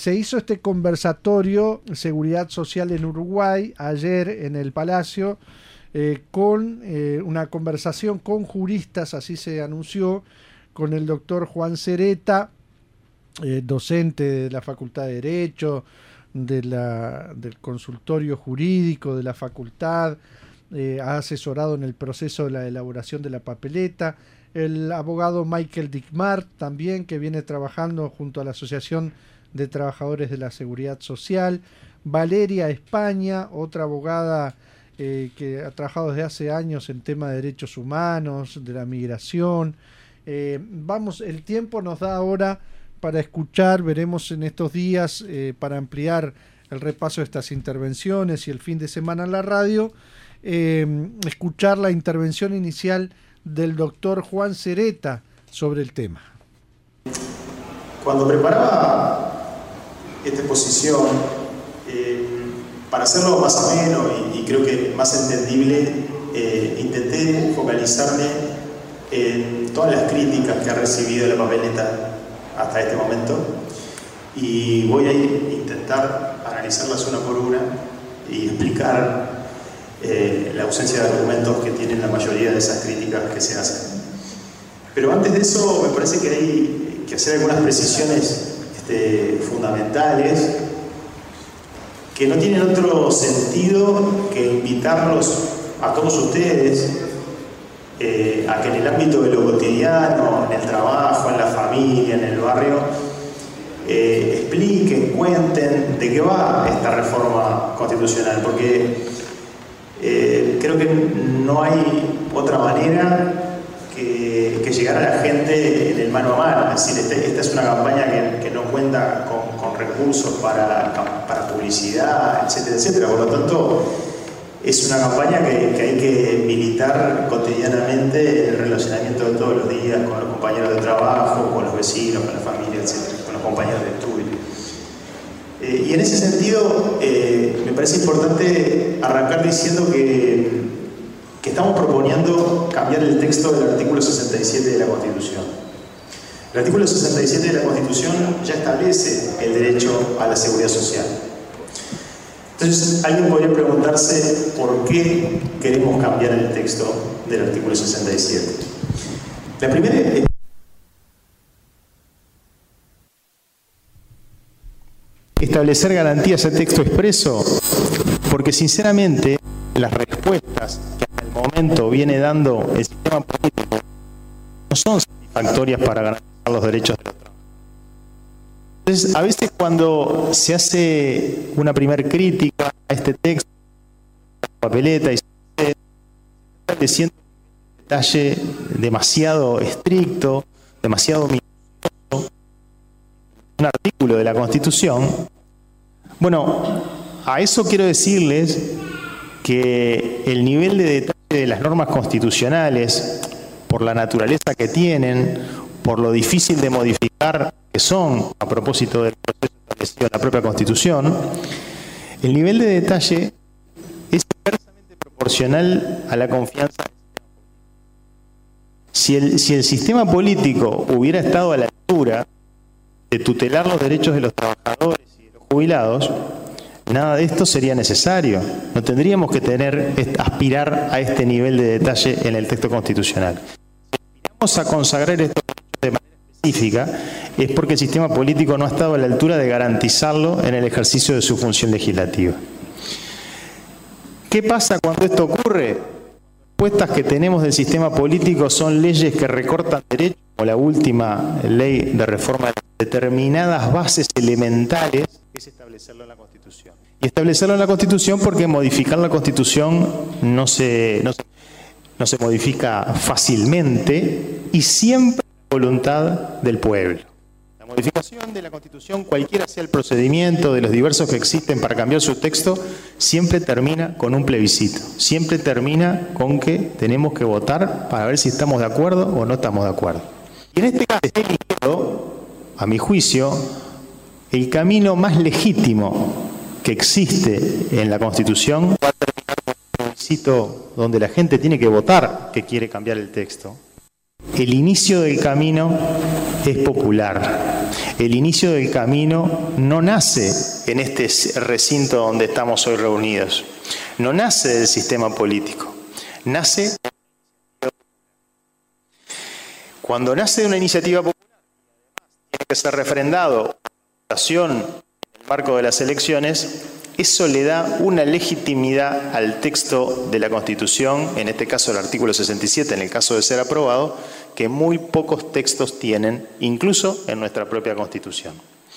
se hizo este conversatorio Seguridad Social en Uruguay ayer en el Palacio, con una conversación con juristas, así se anunció, con el doctor Juan Sereta, docente de la Facultad de Derecho, del consultorio jurídico de la facultad, ha asesorado en el proceso de la elaboración de la papeleta, el abogado Michael Dickmart también, que viene trabajando junto a la Asociación de Trabajadores de la Seguridad Social, Valeria España, otra abogada que ha trabajado desde hace años en tema de derechos humanos, de la migración. El tiempo nos da ahora para escuchar, veremos en estos días, para ampliar el repaso de estas intervenciones y el fin de semana en la radio, escuchar la intervención inicial del doctor Juan Sereta sobre el tema. Cuando preparaba esta exposición, para hacerlo más ameno y creo que más entendible, intenté focalizarme en todas las críticas que ha recibido la papeleta hasta este momento, y voy a intentar analizarlas una por una y explicar la ausencia de argumentos que tienen la mayoría de esas críticas que se hacen. Pero antes de eso me parece que hay que hacer algunas precisiones fundamentales que no tienen otro sentido que invitarlos a todos ustedes a que en el ámbito de lo cotidiano, en el trabajo, en la familia, en el barrio, expliquen, cuenten de qué va esta reforma constitucional, porque creo que no hay otra manera que llegar a la gente en el mano a mano. Es decir, esta es una campaña que no cuenta con recursos para publicidad, etcétera, etcétera. Por lo tanto, es una campaña que hay que militar cotidianamente en el relacionamiento de todos los días con los compañeros de trabajo, con los vecinos, con la familia, etcétera, con los compañeros de estudio. Y en ese sentido, me parece importante arrancar diciendo que estamos proponiendo cambiar el texto del artículo 67 de la Constitución. El artículo 67 de la Constitución ya establece el derecho a la seguridad social. Entonces, alguien podría preguntarse por qué queremos cambiar el texto del artículo 67. La primera es establecer garantías a texto expreso, porque sinceramente las respuestas que hasta el momento viene dando el sistema político no son satisfactorias para garantizar los derechos de los trabajadores. Entonces, a veces cuando se hace una primer crítica a este texto, papeleta, y se está estableciendo un detalle demasiado estricto, demasiado minucioso, un artículo de la Constitución, bueno, a eso quiero decirles que el nivel de detalle de las normas constitucionales, por la naturaleza que tienen, por lo difícil de modificar que son a propósito del proceso establecido en la propia Constitución, el nivel de detalle es inversamente proporcional a la confianza del sistema político. Si el sistema político hubiera estado a la altura de tutelar los derechos de los trabajadores y de los jubilados, nada de esto sería necesario. No tendríamos que aspirar a este nivel de detalle en el texto constitucional. Si aspiramos a consagrar estos derechos de manera específica, es porque el sistema político no ha estado a la altura de garantizarlo en el ejercicio de su función legislativa. ¿Qué pasa cuando esto ocurre? Las respuestas que tenemos del sistema político son leyes que recortan derechos, como la última ley de reforma de determinadas bases elementales, que es establecerlo en la Constitución. Y establecerlo en la Constitución porque modificar la Constitución no se modifica fácilmente y siempre a la voluntad del pueblo. La modificación de la Constitución, cualquiera sea el procedimiento de los diversos que existen para cambiar su texto, siempre termina con un plebiscito. Siempre termina con que tenemos que votar para ver si estamos de acuerdo o no estamos de acuerdo. Y en este caso está eligiendo, a mi juicio, el camino más legítimo que existe en la Constitución va a terminar con un plebiscito donde la gente tiene que votar que quiere cambiar el texto. El inicio del camino es popular. El inicio del camino no nace en este recinto donde estamos hoy reunidos. No nace del sistema político. Nace cuando nace de una iniciativa popular, tiene que ser refrendado en el marco de las elecciones. Eso le da una legitimidad al texto de la Constitución, en este caso el artículo 67, en el caso de ser aprobado, que muy pocos textos tienen, incluso en nuestra propia Constitución.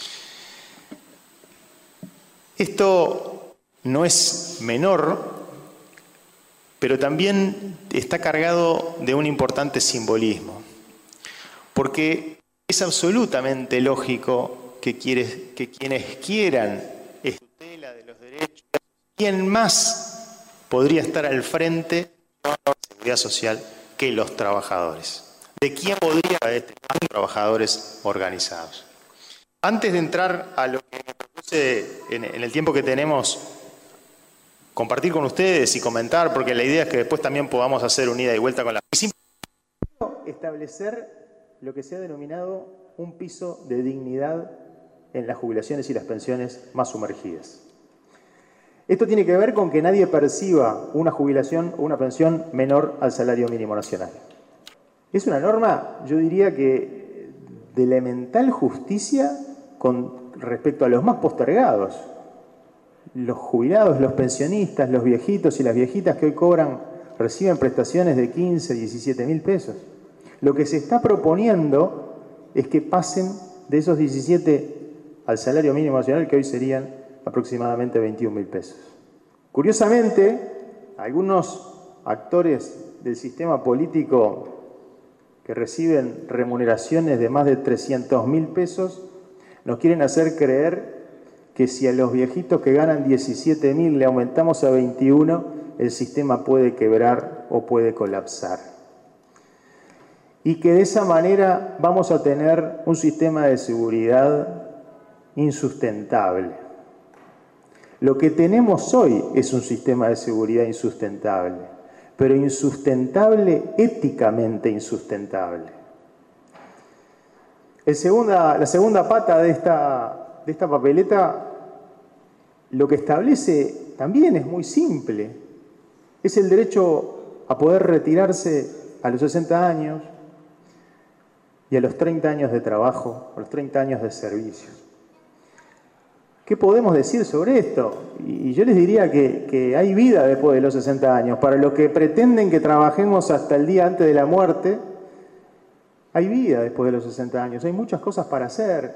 Esto no es menor, pero también está cargado de un importante simbolismo, porque es absolutamente lógico que quienes quieran tutela de los derechos, ¿quién más podría estar al frente de la seguridad social que los trabajadores? ¿De quién podría haber los trabajadores organizados? Antes de entrar a lo que me propuse en el tiempo que tenemos, compartir con ustedes y comentar, porque la idea es que después también podamos hacer un ida y vuelta con la... Establecer lo que se ha denominado un piso de dignidad en las jubilaciones y las pensiones más sumergidas. Esto tiene que ver con que nadie perciba una jubilación o una pensión menor al salario mínimo nacional. Es una norma, yo diría que de elemental justicia con respecto a los más postergados. Los jubilados, los pensionistas, los viejitos y las viejitas que hoy reciben prestaciones de 15, 17 mil pesos. Lo que se está proponiendo es que pasen de esos 17 al salario mínimo nacional, que hoy serían aproximadamente 21 mil pesos. Curiosamente, algunos actores del sistema político que reciben remuneraciones de más de 300 mil pesos nos quieren hacer creer que si a los viejitos que ganan 17 mil le aumentamos a 21, el sistema puede quebrar o puede colapsar. Y que de esa manera vamos a tener un sistema de seguridad insustentable. Lo que tenemos hoy es un sistema de seguridad insustentable, pero insustentable, éticamente insustentable. La segunda pata de esta papeleta, lo que establece también es muy simple. Es el derecho a poder retirarse a los 60 años y a los 30 años de trabajo, a los 30 años de servicio. ¿Qué podemos decir sobre esto? Y yo les diría que hay vida después de los 60 años. Para los que pretenden que trabajemos hasta el día antes de la muerte, hay vida después de los 60 años. Hay muchas cosas para hacer.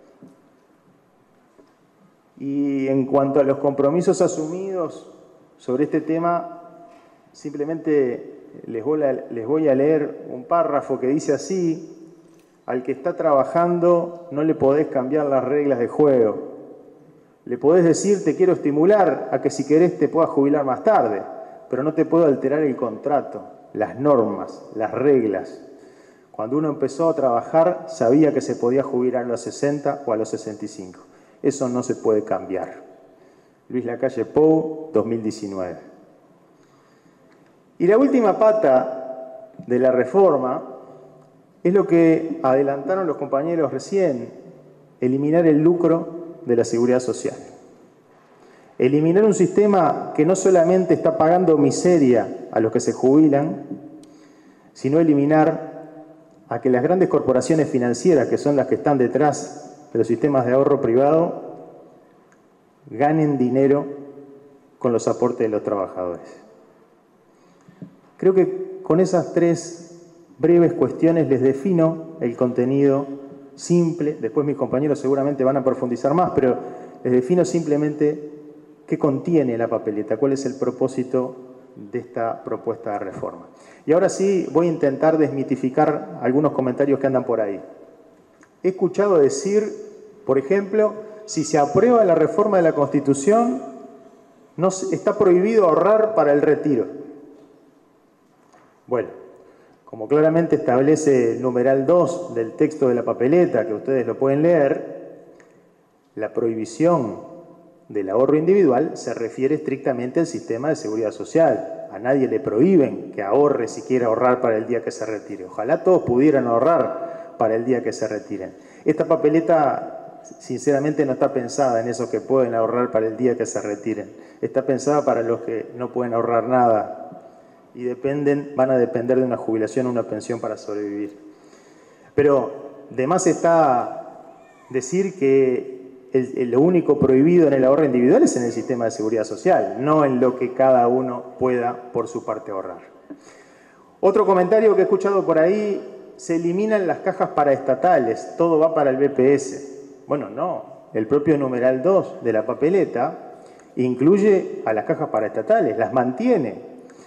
Y en cuanto a los compromisos asumidos sobre este tema, simplemente les voy a leer un párrafo que dice así: al que está trabajando no le podés cambiar las reglas de juego. Le podés decir, te quiero estimular a que si querés te puedas jubilar más tarde, pero no te puedo alterar el contrato, las normas, las reglas. Cuando uno empezó a trabajar sabía que se podía jubilar a los 60 o a los 65. Eso no se puede cambiar. Luis Lacalle Pou, 2019. Y la última pata de la reforma es lo que adelantaron los compañeros recién: eliminar el lucro de la seguridad social. Eliminar un sistema que no solamente está pagando miseria a los que se jubilan, sino eliminar a que las grandes corporaciones financieras, que son las que están detrás de los sistemas de ahorro privado, ganen dinero con los aportes de los trabajadores. Creo que con esas tres breves cuestiones les defino el contenido simple. Después mis compañeros seguramente van a profundizar más, pero les defino simplemente qué contiene la papeleta, cuál es el propósito de esta propuesta de reforma. Y ahora sí voy a intentar desmitificar algunos comentarios que andan por ahí. He escuchado decir, por ejemplo, si se aprueba la reforma de la Constitución, no está prohibido ahorrar para el retiro. Bueno, como claramente establece el numeral 2 del texto de la papeleta, que ustedes lo pueden leer, la prohibición del ahorro individual se refiere estrictamente al sistema de seguridad social. A nadie le prohíben que ahorre si quiere ahorrar para el día que se retire. Ojalá todos pudieran ahorrar para el día que se retiren. Esta papeleta, sinceramente, no está pensada en esos que pueden ahorrar para el día que se retiren. Está pensada para los que no pueden ahorrar nada y van a depender de una jubilación o una pensión para sobrevivir. Pero de más está decir que lo único prohibido en el ahorro individual es en el sistema de seguridad social, no en lo que cada uno pueda por su parte ahorrar. Otro comentario que he escuchado por ahí: se eliminan las cajas paraestatales, todo va para el BPS. Bueno, no, el propio numeral 2 de la papeleta incluye a las cajas paraestatales, las mantiene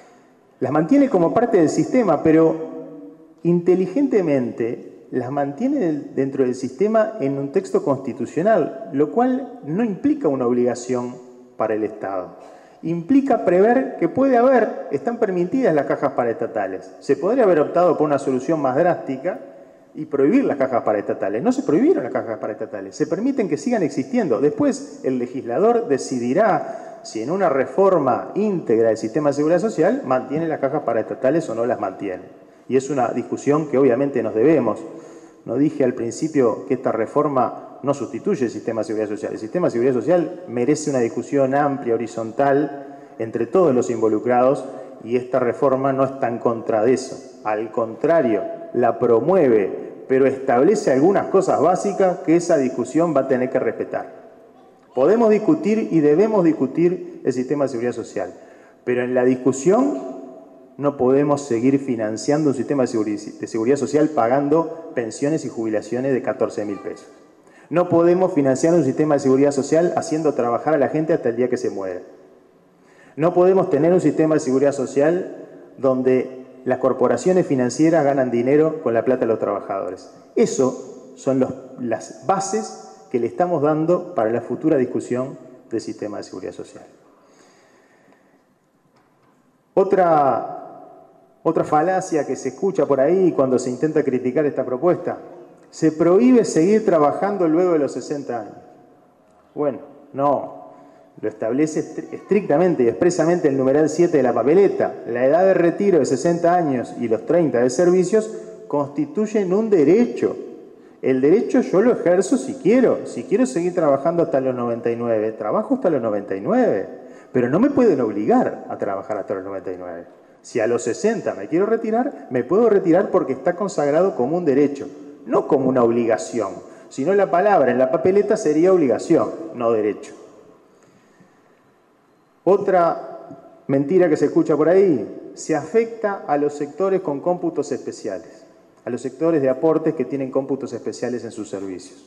como parte del sistema, pero inteligentemente las mantiene dentro del sistema en un texto constitucional, lo cual no implica una obligación para el Estado. Implica prever que están permitidas las cajas paraestatales. Se podría haber optado por una solución más drástica y prohibir las cajas paraestatales. No se prohibieron las cajas paraestatales, se permiten que sigan existiendo. Después el legislador decidirá si en una reforma íntegra del sistema de seguridad social mantiene las cajas paraestatales o no las mantiene. Y es una discusión que obviamente nos debemos. No dije al principio que esta reforma no sustituye el sistema de seguridad social. El sistema de seguridad social merece una discusión amplia, horizontal, entre todos los involucrados, y esta reforma no está en contra de eso. Al contrario, la promueve, pero establece algunas cosas básicas que esa discusión va a tener que respetar. Podemos discutir y debemos discutir el sistema de seguridad social, pero en la discusión no podemos seguir financiando un sistema de seguridad social pagando pensiones y jubilaciones de 14.000 pesos. No podemos financiar un sistema de seguridad social haciendo trabajar a la gente hasta el día que se muera. No podemos tener un sistema de seguridad social donde las corporaciones financieras ganan dinero con la plata de los trabajadores. Eso son las bases que le estamos dando para la futura discusión del sistema de seguridad social. Otra falacia que se escucha por ahí cuando se intenta criticar esta propuesta: se prohíbe seguir trabajando luego de los 60 años. Bueno, no, lo establece estrictamente y expresamente el numeral 7 de la papeleta. La edad de retiro de 60 años y los 30 de servicios constituyen un derecho. El derecho yo lo ejerzo si quiero. Si quiero seguir trabajando hasta los 99, trabajo hasta los 99. Pero no me pueden obligar a trabajar hasta los 99. Si a los 60 me quiero retirar, me puedo retirar porque está consagrado como un derecho, no como una obligación. Si no, la palabra en la papeleta sería obligación, no derecho. Otra mentira que se escucha por ahí: se afecta a los sectores con cómputos especiales, a los sectores de aportes que tienen cómputos especiales en sus servicios.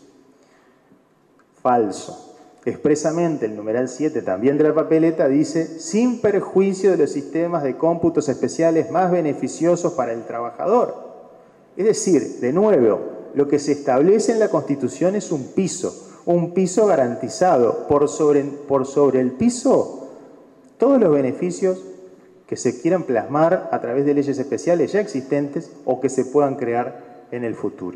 Falso. Expresamente el numeral 7 también de la papeleta dice: sin perjuicio de los sistemas de cómputos especiales más beneficiosos para el trabajador. Es decir, de nuevo, lo que se establece en la Constitución es un piso garantizado. Por sobre el piso, todos los beneficios que se quieran plasmar a través de leyes especiales ya existentes o que se puedan crear en el futuro.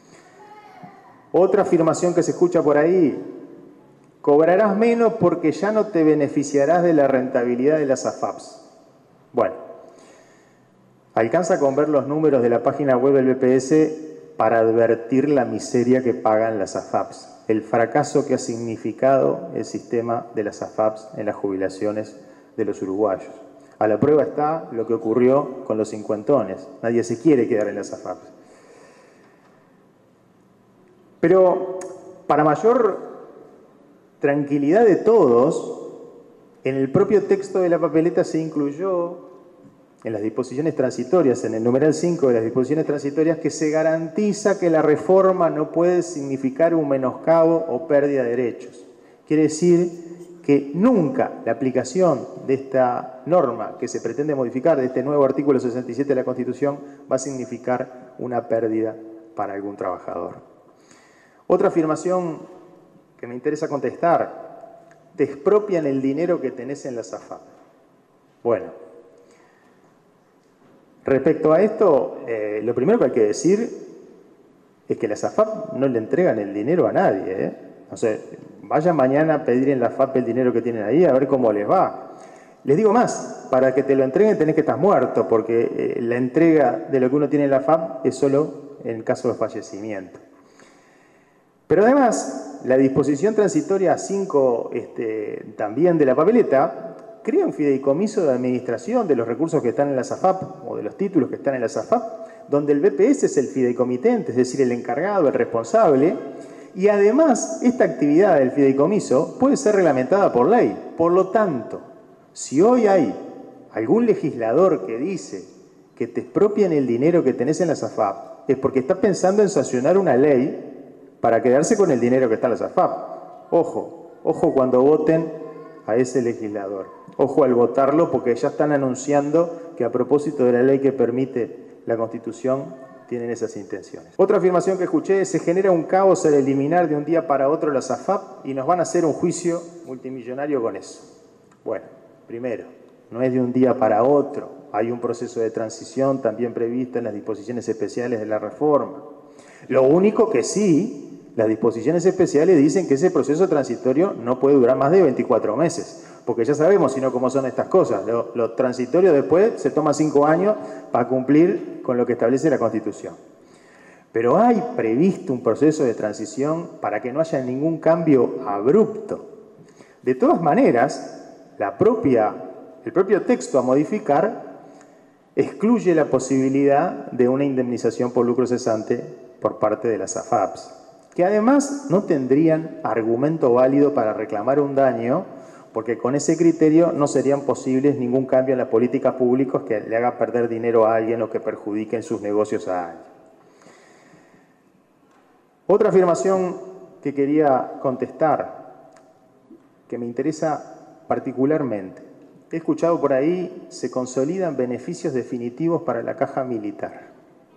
Otra afirmación que se escucha por ahí: cobrarás menos porque ya no te beneficiarás de la rentabilidad de las AFAPs. Bueno, alcanza con ver los números de la página web del BPS para advertir la miseria que pagan las AFAPs, el fracaso que ha significado el sistema de las AFAPs en las jubilaciones de los uruguayos. A la prueba está lo que ocurrió con los cincuentones. Nadie se quiere quedar en las AFAPs. Pero para mayor tranquilidad de todos, en el propio texto de la papeleta se incluyó en las disposiciones transitorias, en el numeral 5 de las disposiciones transitorias, que se garantiza que la reforma no puede significar un menoscabo o pérdida de derechos. Quiere decir que nunca la aplicación de esta norma que se pretende modificar, de este nuevo artículo 67 de la Constitución, va a significar una pérdida para algún trabajador. Otra afirmación que me interesa contestar: te expropian el dinero que tenés en la AFAP. Bueno, respecto a esto, lo primero que hay que decir es que las AFAP no le entregan el dinero a nadie. O sea, vayan mañana a pedir en la AFAP el dinero que tienen ahí, a ver cómo les va. Les digo más, para que te lo entreguen tenés que estar muerto, porque la entrega de lo que uno tiene en la AFAP es solo en caso de fallecimiento. Pero además, la disposición transitoria 5 también de la papeleta crea un fideicomiso de administración de los recursos que están en la SAFAP o de los títulos que están en la SAFAP, donde el BPS es el fideicomitente, es decir, el encargado, el responsable, y además esta actividad del fideicomiso puede ser reglamentada por ley. Por lo tanto, si hoy hay algún legislador que dice que te expropian el dinero que tenés en la SAFAP, es porque está pensando en sancionar una ley para quedarse con el dinero que está en la SAFAP. Ojo, ojo cuando voten a ese legislador. Ojo al votarlo, porque ya están anunciando que a propósito de la ley que permite la Constitución tienen esas intenciones. Otra afirmación que escuché es: se genera un caos al eliminar de un día para otro la SAFAP y nos van a hacer un juicio multimillonario con eso. Bueno, primero, no es de un día para otro. Hay un proceso de transición también previsto en las disposiciones especiales de la reforma. Lo único que sí, las disposiciones especiales dicen que ese proceso transitorio no puede durar más de 24 meses. Porque ya sabemos, si no, cómo son estas cosas. Lo transitorio después se toma 5 años para cumplir con lo que establece la Constitución. Pero hay previsto un proceso de transición para que no haya ningún cambio abrupto. De todas maneras, el propio texto a modificar excluye la posibilidad de una indemnización por lucro cesante por parte de las AFAPs, que además no tendrían argumento válido para reclamar un daño, porque con ese criterio no serían posibles ningún cambio en las políticas públicas que le haga perder dinero a alguien o que perjudiquen sus negocios a alguien. Otra afirmación que quería contestar, que me interesa particularmente. He escuchado por ahí: se consolidan beneficios definitivos para la caja militar.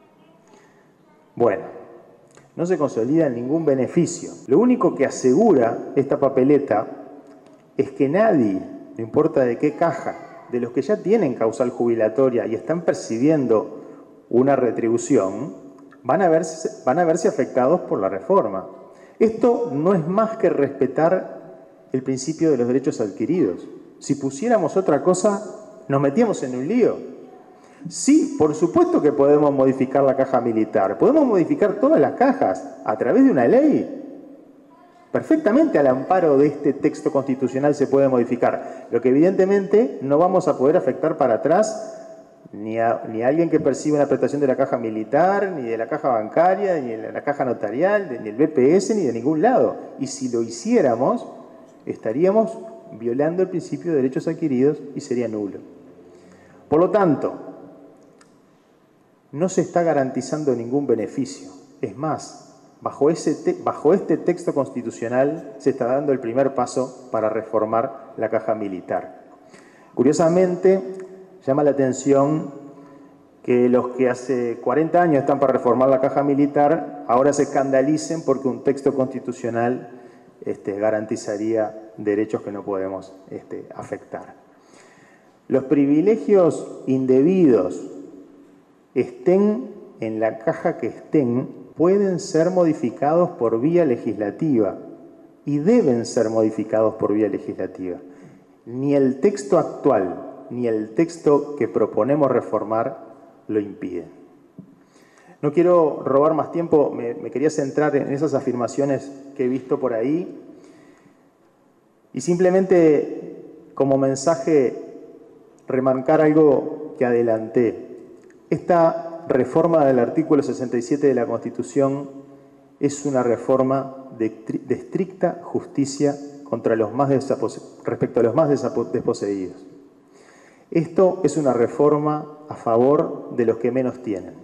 Bueno, no se consolida ningún beneficio. Lo único que asegura esta papeleta es que nadie, no importa de qué caja, de los que ya tienen causal jubilatoria y están percibiendo una retribución, van a verse afectados por la reforma. Esto no es más que respetar el principio de los derechos adquiridos. Si pusiéramos otra cosa, nos metíamos en un lío. Sí, por supuesto que podemos modificar la caja militar. Podemos modificar todas las cajas a través de una ley. Perfectamente al amparo de este texto constitucional se puede modificar. Lo que evidentemente no vamos a poder afectar para atrás ni a alguien que percibe una prestación de la caja militar, ni de la caja bancaria, ni de la caja notarial, ni del BPS, ni de ningún lado. Y si lo hiciéramos, estaríamos violando el principio de derechos adquiridos y sería nulo. Por lo tanto, no se está garantizando ningún beneficio. Es más, bajo este texto constitucional se está dando el primer paso para reformar la caja militar. Curiosamente, llama la atención que los que hace 40 años están para reformar la caja militar ahora se escandalicen porque un texto constitucional garantizaría derechos que no podemos afectar. Los privilegios indebidos, estén en la caja que estén, pueden ser modificados por vía legislativa y deben ser modificados por vía legislativa. Ni el texto actual ni el texto que proponemos reformar lo impiden. No quiero robar más tiempo, me quería centrar en esas afirmaciones que he visto por ahí y simplemente como mensaje remarcar algo que adelanté. Esta reforma del artículo 67 de la Constitución es una reforma de estricta justicia contra los más respecto a los más desposeídos. Esto es una reforma a favor de los que menos tienen.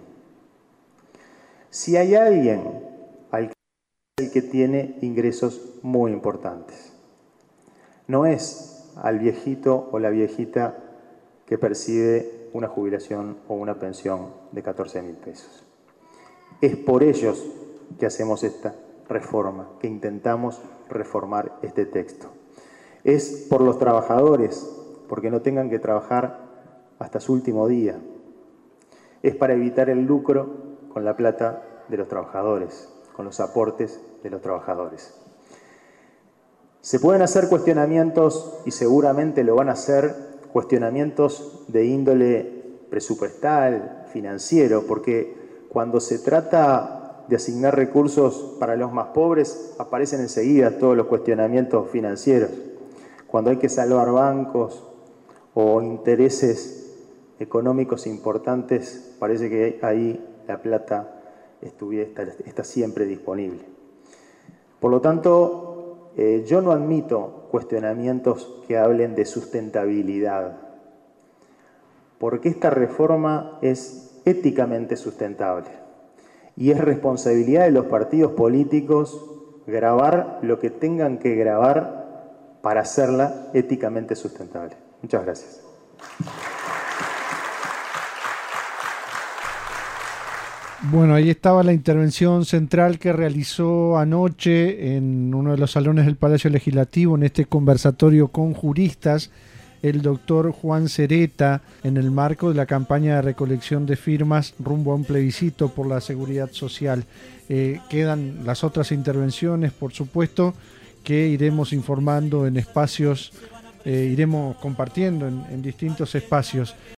Si hay alguien al que tiene ingresos muy importantes, no es al viejito o la viejita que percibe una jubilación o una pensión de 14.000 pesos. Es por ellos que hacemos esta reforma, que intentamos reformar este texto. Es por los trabajadores, porque no tengan que trabajar hasta su último día. Es para evitar el lucro con la plata de los trabajadores, con los aportes de los trabajadores. Se pueden hacer cuestionamientos, y seguramente lo van a hacer, cuestionamientos de índole presupuestal, financiero, porque cuando se trata de asignar recursos para los más pobres, aparecen enseguida todos los cuestionamientos financieros. Cuando hay que salvar bancos o intereses económicos importantes, parece que ahí la plata está siempre disponible. Por lo tanto, yo no admito cuestionamientos que hablen de sustentabilidad, porque esta reforma es éticamente sustentable y es responsabilidad de los partidos políticos grabar lo que tengan que grabar para hacerla éticamente sustentable. Muchas gracias. Bueno, ahí estaba la intervención central que realizó anoche en uno de los salones del Palacio Legislativo, en este conversatorio con juristas, el doctor Juan Sereta, en el marco de la campaña de recolección de firmas rumbo a un plebiscito por la seguridad social. Quedan las otras intervenciones, por supuesto, que iremos informando en espacios, iremos compartiendo en distintos espacios.